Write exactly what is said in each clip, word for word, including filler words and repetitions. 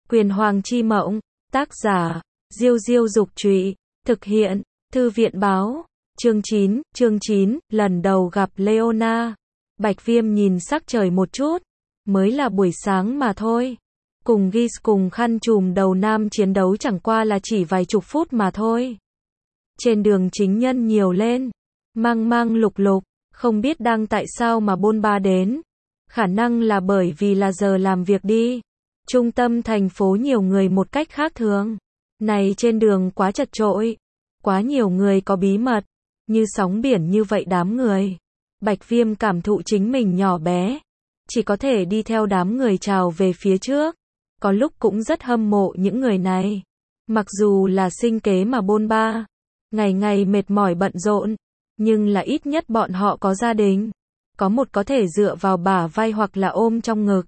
Quyền Hoàng chi mộng, tác giả, Diêu Diêu Dục Trụy, thực hiện, Thư viện Báo, chương chín, chương chín, lần đầu gặp Leona. Bạch Viêm nhìn sắc trời một chút, mới là buổi sáng mà thôi. Cùng Gis cùng khăn trùm đầu nam chiến đấu chẳng qua là chỉ vài chục phút mà thôi. Trên đường chính nhân nhiều lên, mang mang lục lục, không biết đang tại sao mà bôn ba đến. Khả năng là bởi vì là giờ làm việc đi. Trung tâm thành phố nhiều người một cách khác thường. Này trên đường quá chật chội, quá nhiều người có bí mật, như sóng biển như vậy đám người. Bạch Viêm cảm thụ chính mình nhỏ bé, chỉ có thể đi theo đám người trào về phía trước. Có lúc cũng rất hâm mộ những người này. Mặc dù là sinh kế mà bôn ba, ngày ngày mệt mỏi bận rộn, nhưng là ít nhất bọn họ có gia đình. Có một có thể dựa vào bả vai hoặc là ôm trong ngực.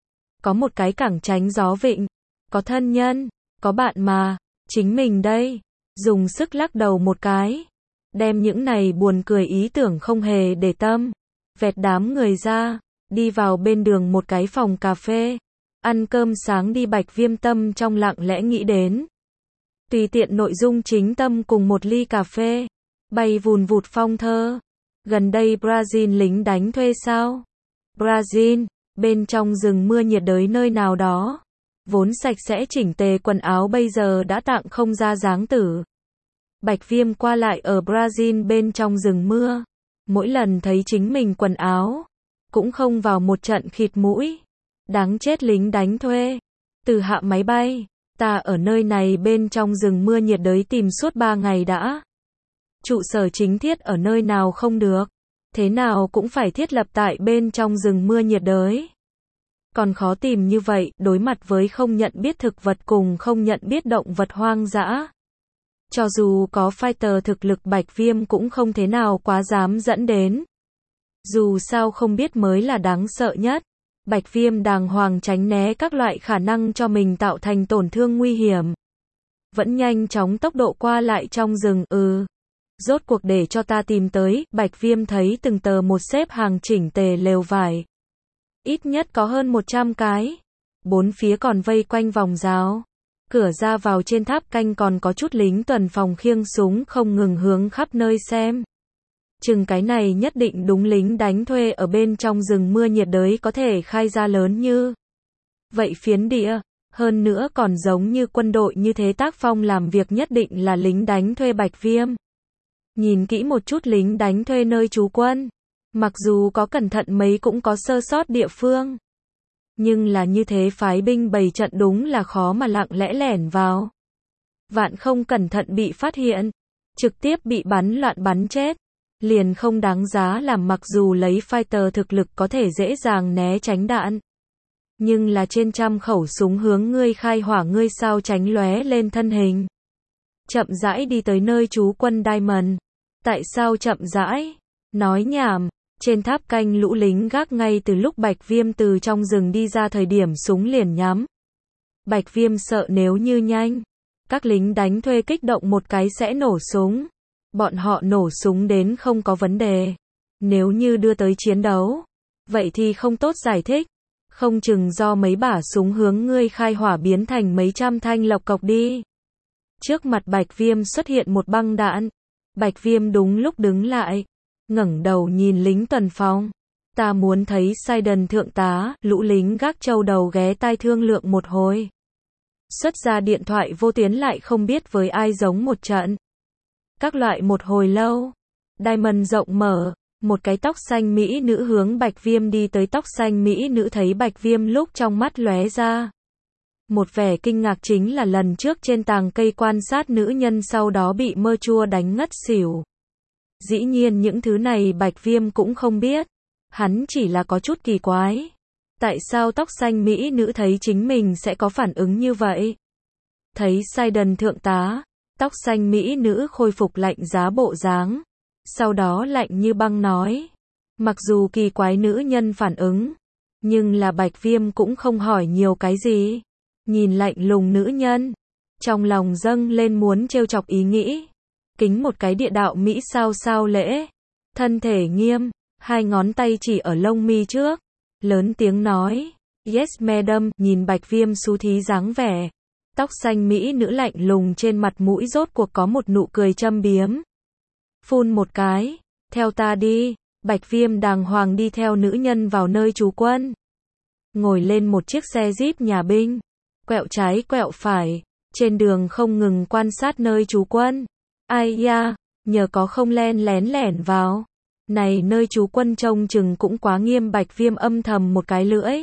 Có một cái cẳng tránh gió vịnh. Có thân nhân, có bạn mà. Chính mình đây. Dùng sức lắc đầu một cái. Đem những này buồn cười ý tưởng không hề để tâm. Vẹt đám người ra. Đi vào bên đường một cái phòng cà phê. Ăn cơm sáng đi. Bạch Viêm tâm trong lặng lẽ nghĩ đến. Tùy tiện nội dung chính tâm cùng một ly cà phê. Bay vùn vụt phong thơ. Gần đây Brazil lính đánh thuê sao? Brazil, bên trong rừng mưa nhiệt đới nơi nào đó. Vốn sạch sẽ chỉnh tề quần áo bây giờ đã tạng không ra dáng tử. Bạch Viêm qua lại ở Brazil bên trong rừng mưa. Mỗi lần thấy chính mình quần áo, cũng không vào một trận khịt mũi. Đáng chết lính đánh thuê. Từ hạ máy bay, ta ở nơi này bên trong rừng mưa nhiệt đới tìm suốt ba ngày đã. Trụ sở chính thiết ở nơi nào không được. Thế nào cũng phải thiết lập tại bên trong rừng mưa nhiệt đới. Còn khó tìm như vậy, đối mặt với không nhận biết thực vật cùng không nhận biết động vật hoang dã. Cho dù có fighter thực lực Bạch Viêm cũng không thế nào quá dám dẫn đến. Dù sao không biết mới là đáng sợ nhất. Bạch Viêm đàng hoàng tránh né các loại khả năng cho mình tạo thành tổn thương nguy hiểm. Vẫn nhanh chóng tốc độ qua lại trong rừng, ừ. Rốt cuộc để cho ta tìm tới. Bạch Viêm thấy từng tờ một xếp hàng chỉnh tề lều vải. Ít nhất có hơn một trăm cái. Bốn phía còn vây quanh vòng rào. Cửa ra vào trên tháp canh còn có chút lính tuần phòng khiêng súng không ngừng hướng khắp nơi xem. Chừng cái này nhất định đúng lính đánh thuê ở bên trong rừng mưa nhiệt đới có thể khai ra lớn như vậy phiến địa. Hơn nữa còn giống như quân đội như thế tác phong làm việc nhất định là lính đánh thuê Bạch Viêm. Nhìn kỹ một chút lính đánh thuê nơi trú quân. Mặc dù có cẩn thận mấy cũng có sơ sót địa phương. Nhưng là như thế phái binh bày trận đúng là khó mà lặng lẽ lẻn vào. Vạn không cẩn thận bị phát hiện. Trực tiếp bị bắn loạn bắn chết. Liền không đáng giá làm mặc dù lấy fighter thực lực có thể dễ dàng né tránh đạn. Nhưng là trên trăm khẩu súng hướng ngươi khai hỏa ngươi sao tránh lóe lên thân hình. Chậm rãi đi tới nơi trú quân Diamond. Tại sao chậm rãi? Nói nhảm. Trên tháp canh lũ lính gác ngay từ lúc Bạch Viêm từ trong rừng đi ra thời điểm súng liền nhắm. Bạch Viêm sợ nếu như nhanh. Các lính đánh thuê kích động một cái sẽ nổ súng. Bọn họ nổ súng đến không có vấn đề. Nếu như đưa tới chiến đấu. Vậy thì không tốt giải thích. Không chừng do mấy bả súng hướng ngươi khai hỏa biến thành mấy trăm thanh lộc cộc đi. Trước mặt Bạch Viêm xuất hiện một băng đạn. Bạch Viêm đúng lúc đứng lại. Ngẩng đầu nhìn lính tuần phòng. Ta muốn thấy Sidon thượng tá. Lũ lính gác châu đầu ghé tai thương lượng một hồi. Xuất ra điện thoại vô tuyến lại không biết với ai giống một trận. Các loại một hồi lâu. Diamond rộng mở. Một cái tóc xanh mỹ nữ hướng Bạch Viêm đi tới. Tóc xanh mỹ nữ thấy Bạch Viêm lúc trong mắt lóe ra. Một vẻ kinh ngạc chính là lần trước trên tàng cây quan sát nữ nhân sau đó bị mơ chua đánh ngất xỉu. Dĩ nhiên những thứ này Bạch Viêm cũng không biết. Hắn chỉ là có chút kỳ quái. Tại sao tóc xanh mỹ nữ thấy chính mình sẽ có phản ứng như vậy? Thấy Sidon thượng tá, tóc xanh mỹ nữ khôi phục lạnh giá bộ dáng. Sau đó lạnh như băng nói. Mặc dù kỳ quái nữ nhân phản ứng. Nhưng là Bạch Viêm cũng không hỏi nhiều cái gì. Nhìn lạnh lùng nữ nhân. Trong lòng dâng lên muốn trêu chọc ý nghĩ. Kính một cái địa đạo Mỹ sao sao lễ. Thân thể nghiêm. Hai ngón tay chỉ ở lông mi trước. Lớn tiếng nói. Yes madam, nhìn Bạch Viêm xú thí dáng vẻ. Tóc xanh mỹ nữ lạnh lùng trên mặt mũi rốt cuộc có một nụ cười châm biếm. Phun một cái, theo ta đi. Bạch Viêm đàng hoàng đi theo nữ nhân vào nơi trú quân. Ngồi lên một chiếc xe jeep nhà binh. Quẹo trái quẹo phải. Trên đường không ngừng quan sát nơi trú quân. Ai da, nhờ có không len lén lẻn vào. Này nơi trú quân trông chừng cũng quá nghiêm. Bạch Viêm âm thầm một cái lưỡi.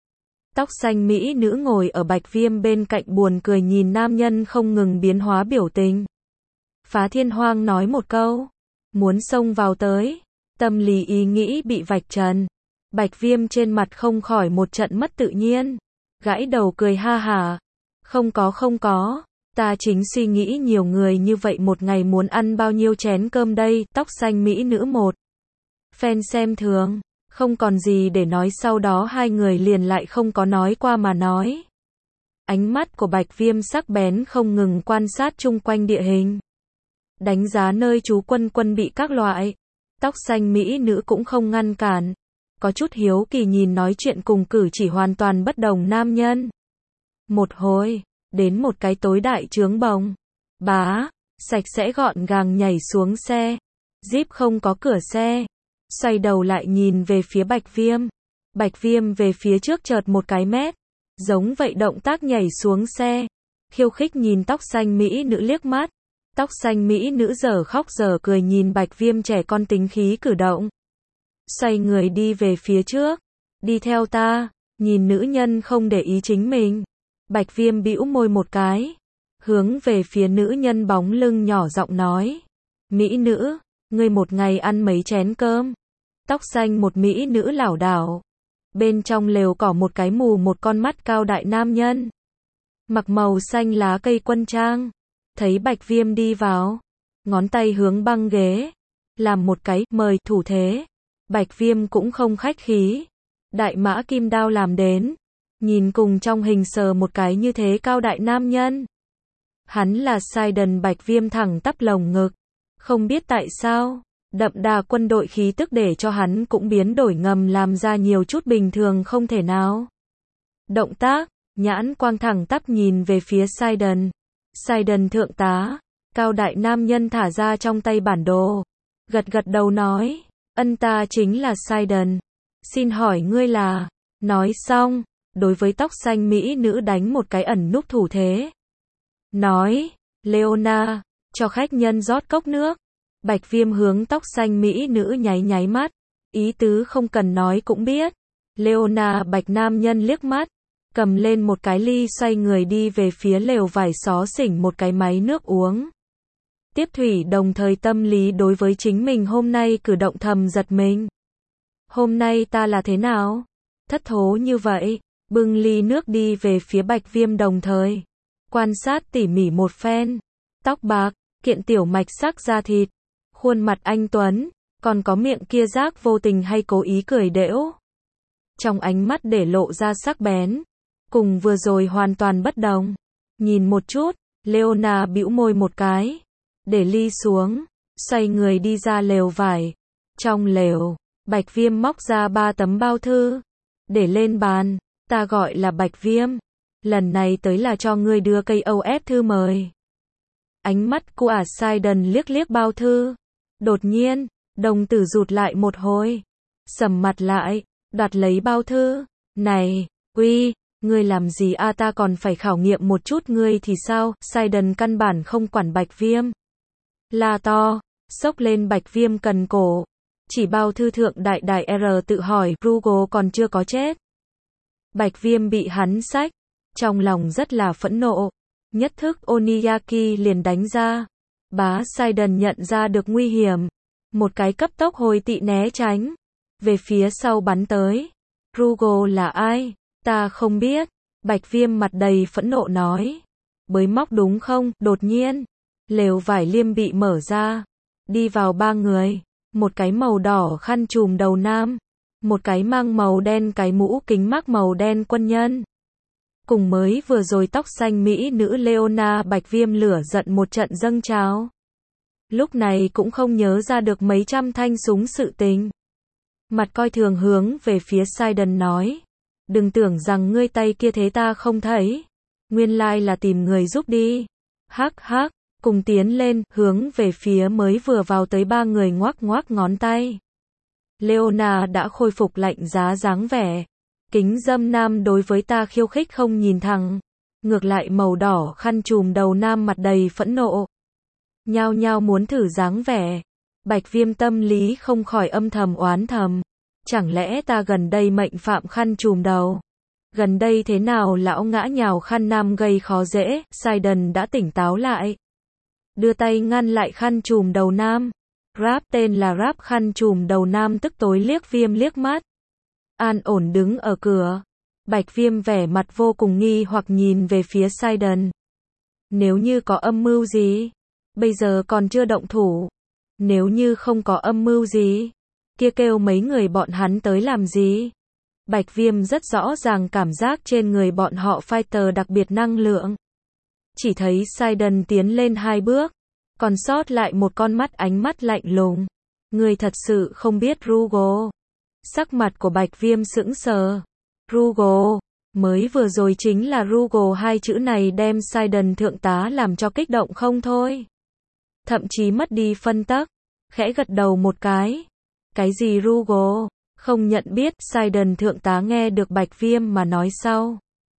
Tóc xanh mỹ nữ ngồi ở Bạch Viêm bên cạnh buồn cười nhìn nam nhân không ngừng biến hóa biểu tình. Phá Thiên Hoang nói một câu. Muốn xông vào tới. Tâm lý ý nghĩ bị vạch trần. Bạch Viêm trên mặt không khỏi một trận mất tự nhiên. Gãi đầu cười ha hả. Không có không có. Ta chính suy nghĩ nhiều người như vậy một ngày muốn ăn bao nhiêu chén cơm đây. Tóc xanh mỹ nữ một phen xem thường. Không còn gì để nói, sau đó hai người liền lại không có nói qua mà nói. Ánh mắt của Bạch Viêm sắc bén không ngừng quan sát chung quanh địa hình. Đánh giá nơi trú quân quân bị các loại. Tóc xanh mỹ nữ cũng không ngăn cản. Có chút hiếu kỳ nhìn nói chuyện cùng cử chỉ hoàn toàn bất đồng nam nhân. Một hồi, đến một cái tối đại trướng bồng. Bá, sạch sẽ gọn gàng nhảy xuống xe. Jeep không có cửa xe. Xoay đầu lại nhìn về phía Bạch Viêm. Bạch Viêm về phía trước chợt một cái mét. Giống vậy động tác nhảy xuống xe. Khiêu khích nhìn tóc xanh mỹ nữ liếc mắt. Tóc xanh mỹ nữ giờ khóc giờ cười nhìn Bạch Viêm trẻ con tính khí cử động. Xoay người đi về phía trước. Đi theo ta. Nhìn nữ nhân không để ý chính mình. Bạch Viêm bĩu môi một cái. Hướng về phía nữ nhân bóng lưng nhỏ giọng nói. Mỹ nữ, ngươi một ngày ăn mấy chén cơm? Tóc xanh một mỹ nữ lảo đảo. Bên trong lều cỏ một cái mù một con mắt cao đại nam nhân. Mặc màu xanh lá cây quân trang. Thấy Bạch Viêm đi vào. Ngón tay hướng băng ghế. Làm một cái mời thủ thế. Bạch Viêm cũng không khách khí. Đại mã kim đao làm đến. Nhìn cùng trong hình sờ một cái như thế cao đại nam nhân. Hắn là Sidon. Bạch Viêm thẳng tắp lồng ngực. Không biết tại sao. Đậm đà quân đội khí tức để cho hắn cũng biến đổi ngầm làm ra nhiều chút bình thường không thể nào. Động tác, nhãn quang thẳng tắp nhìn về phía Sidon. Sidon thượng tá, cao đại nam nhân thả ra trong tay bản đồ. Gật gật đầu nói, ân ta chính là Sidon. Xin hỏi ngươi là, nói xong, đối với tóc xanh mỹ nữ đánh một cái ẩn núp thủ thế. Nói, Leona, cho khách nhân rót cốc nước. Bạch Viêm hướng tóc xanh mỹ nữ nháy nháy mắt. Ý tứ không cần nói cũng biết. Leona Bạch nam nhân liếc mắt. Cầm lên một cái ly xoay người đi về phía lều vải xó xỉnh một cái máy nước uống. Tiếp thủy đồng thời tâm lý đối với chính mình hôm nay cử động thầm giật mình. Hôm nay ta là thế nào? Thất thố như vậy. Bưng ly nước đi về phía Bạch Viêm đồng thời. Quan sát tỉ mỉ một phen. Tóc bạc, kiện tiểu mạch sắc da thịt. Khuôn mặt anh tuấn, còn có miệng kia giác vô tình hay cố ý cười đễu. Trong ánh mắt để lộ ra sắc bén, cùng vừa rồi hoàn toàn bất đồng. Nhìn một chút, Leona bĩu môi một cái, để ly xuống, xoay người đi ra lều vải. Trong lều, Bạch Viêm móc ra ba tấm bao thư, để lên bàn, ta gọi là Bạch Viêm, lần này tới là cho ngươi đưa cây âu ép thư mời. Ánh mắt của ả Sidon liếc liếc bao thư. Đột nhiên, đồng tử rụt lại một hồi. Sầm mặt lại, đoạt lấy bao thư. Này, uy, ngươi làm gì a ta còn phải khảo nghiệm một chút ngươi thì sao? Sidon căn bản không quản Bạch Viêm. La to, xốc lên Bạch Viêm cần cổ. Chỉ bao thư thượng đại đại R tự hỏi Rugo còn chưa có chết. Bạch Viêm bị hắn xách. Trong lòng rất là phẫn nộ. Nhất thức Oniyaki liền đánh ra. Bá Sidon nhận ra được nguy hiểm. Một cái cấp tốc hồi tị né tránh. Về phía sau bắn tới. Rugo là ai? Ta không biết. Bạch Viêm mặt đầy phẫn nộ nói. Bới móc đúng không? Đột nhiên. Lều vải liêm bị mở ra. Đi vào ba người. Một cái màu đỏ khăn trùm đầu nam. Một cái mang màu đen cái mũ kính mác màu đen quân nhân. Cùng mới vừa rồi tóc xanh mỹ nữ Leona. Bạch Viêm lửa giận một trận dâng trào. Lúc này cũng không nhớ ra được mấy trăm thanh súng sự tình. Mặt coi thường hướng về phía Sidon nói. Đừng tưởng rằng ngươi tay kia thế ta không thấy. Nguyên lai là tìm người giúp đi. Hắc hắc, cùng tiến lên, hướng về phía mới vừa vào tới ba người ngoác ngoác ngón tay. Leona đã khôi phục lạnh giá dáng vẻ. Kính dâm nam đối với ta khiêu khích không nhìn thẳng. Ngược lại màu đỏ khăn trùm đầu nam mặt đầy phẫn nộ. Nhao nhao muốn thử dáng vẻ. Bạch Viêm tâm lý không khỏi âm thầm oán thầm. Chẳng lẽ ta gần đây mệnh phạm khăn trùm đầu? Gần đây thế nào lão ngã nhào khăn nam gây khó dễ? Sidon đã tỉnh táo lại. Đưa tay ngăn lại khăn trùm đầu nam. Rap tên là Rap khăn trùm đầu nam tức tối liếc Viêm liếc mắt. An ổn đứng ở cửa. Bạch Viêm vẻ mặt vô cùng nghi hoặc nhìn về phía Sidon. Nếu như có âm mưu gì? Bây giờ còn chưa động thủ. Nếu như không có âm mưu gì? Kia kêu mấy người bọn hắn tới làm gì? Bạch Viêm rất rõ ràng cảm giác trên người bọn họ fighter đặc biệt năng lượng. Chỉ thấy Sidon tiến lên hai bước. Còn sót lại một con mắt ánh mắt lạnh lùng. Người thật sự không biết Rugo. Sắc mặt của Bạch Viêm sững sờ. Rugo. Mới vừa rồi chính là Rugo hai chữ này đem Sidon thượng tá làm cho kích động không thôi. Thậm chí mất đi phân tắc. Khẽ gật đầu một cái. Cái gì Rugo? Không nhận biết. Sidon thượng tá nghe được Bạch Viêm mà nói sau.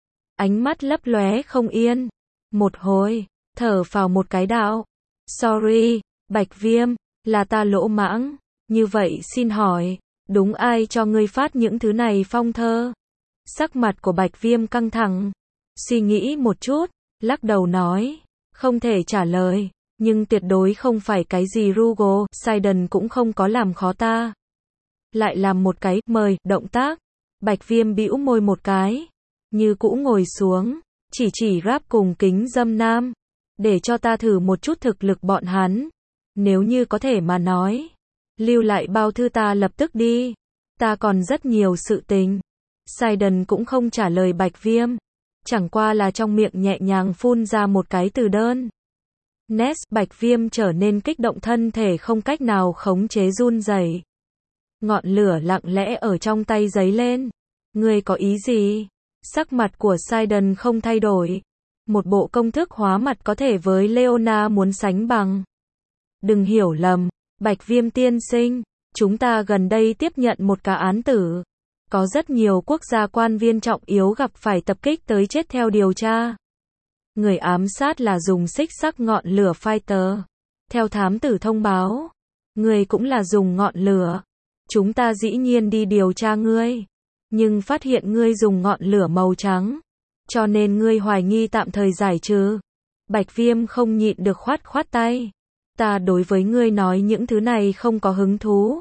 Ánh mắt lấp lóe không yên. Một hồi, thở phào một cái đạo. Sorry, Bạch Viêm, là ta lỗ mãng. Như vậy xin hỏi, đúng ai cho ngươi phát những thứ này phong thơ? Sắc mặt của Bạch Viêm căng thẳng. Suy nghĩ một chút, lắc đầu nói. Không thể trả lời, nhưng tuyệt đối không phải cái gì Rugo. Sidon cũng không có làm khó ta. Lại làm một cái mời động tác. Bạch Viêm bĩu môi một cái. Như cũ ngồi xuống. Chỉ chỉ Rap cùng Kính Dâm Nam. Để cho ta thử một chút thực lực bọn hắn. Nếu như có thể mà nói. Lưu lại bao thư ta lập tức đi. Ta còn rất nhiều sự tình. Sidon cũng không trả lời Bạch Viêm. Chẳng qua là trong miệng nhẹ nhàng phun ra một cái từ đơn. Nest. Bạch Viêm trở nên kích động thân thể không cách nào khống chế run rẩy. Ngọn lửa lặng lẽ ở trong tay giấy lên. Ngươi có ý gì? Sắc mặt của Sidon không thay đổi. Một bộ công thức hóa mặt có thể với Leona muốn sánh bằng. Đừng hiểu lầm, Bạch Viêm tiên sinh, chúng ta gần đây tiếp nhận một cả án tử. Có rất nhiều quốc gia quan viên trọng yếu gặp phải tập kích tới chết theo điều tra. Người ám sát là dùng xích sắc ngọn lửa fighter. Theo thám tử thông báo, người cũng là dùng ngọn lửa. Chúng ta dĩ nhiên đi điều tra ngươi, nhưng phát hiện ngươi dùng ngọn lửa màu trắng. Cho nên ngươi hoài nghi tạm thời giải trừ. Bạch Viêm không nhịn được khoát khoát tay. Ta đối với ngươi nói những thứ này không có hứng thú.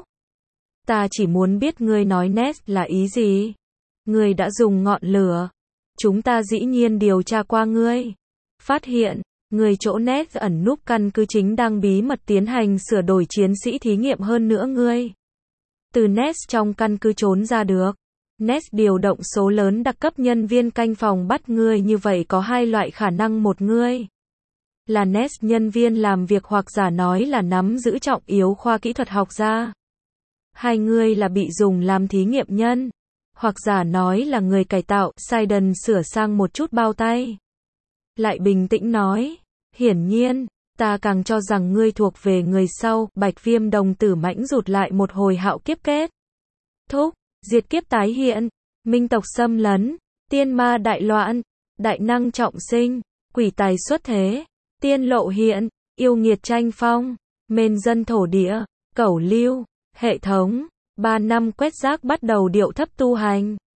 Ta chỉ muốn biết ngươi nói Nest là ý gì. Ngươi đã dùng ngọn lửa. Chúng ta dĩ nhiên điều tra qua ngươi. Phát hiện, người chỗ Nest ẩn núp căn cứ chính đang bí mật tiến hành sửa đổi chiến sĩ thí nghiệm hơn nữa ngươi. Từ Nest trong căn cứ trốn ra được. Nest điều động số lớn đặc cấp nhân viên canh phòng bắt ngươi, như vậy có hai loại khả năng. Một ngươi là Nest nhân viên làm việc hoặc giả nói là nắm giữ trọng yếu khoa kỹ thuật học gia. Hai ngươi là bị dùng làm thí nghiệm nhân, hoặc giả nói là người cải tạo. Sidon sửa sang một chút bao tay. Lại bình tĩnh nói, hiển nhiên, ta càng cho rằng ngươi thuộc về người sau. Bạch Viêm đồng tử mãnh rụt lại một hồi. Hạo kiếp kết thúc, diệt kiếp tái hiện, minh tộc xâm lấn, tiên ma đại loạn, đại năng trọng sinh, quỷ tài xuất thế, tiên lộ hiện, yêu nghiệt tranh phong, mên dân thổ địa, cẩu lưu, hệ thống, ba năm quét rác bắt đầu điệu thấp tu hành.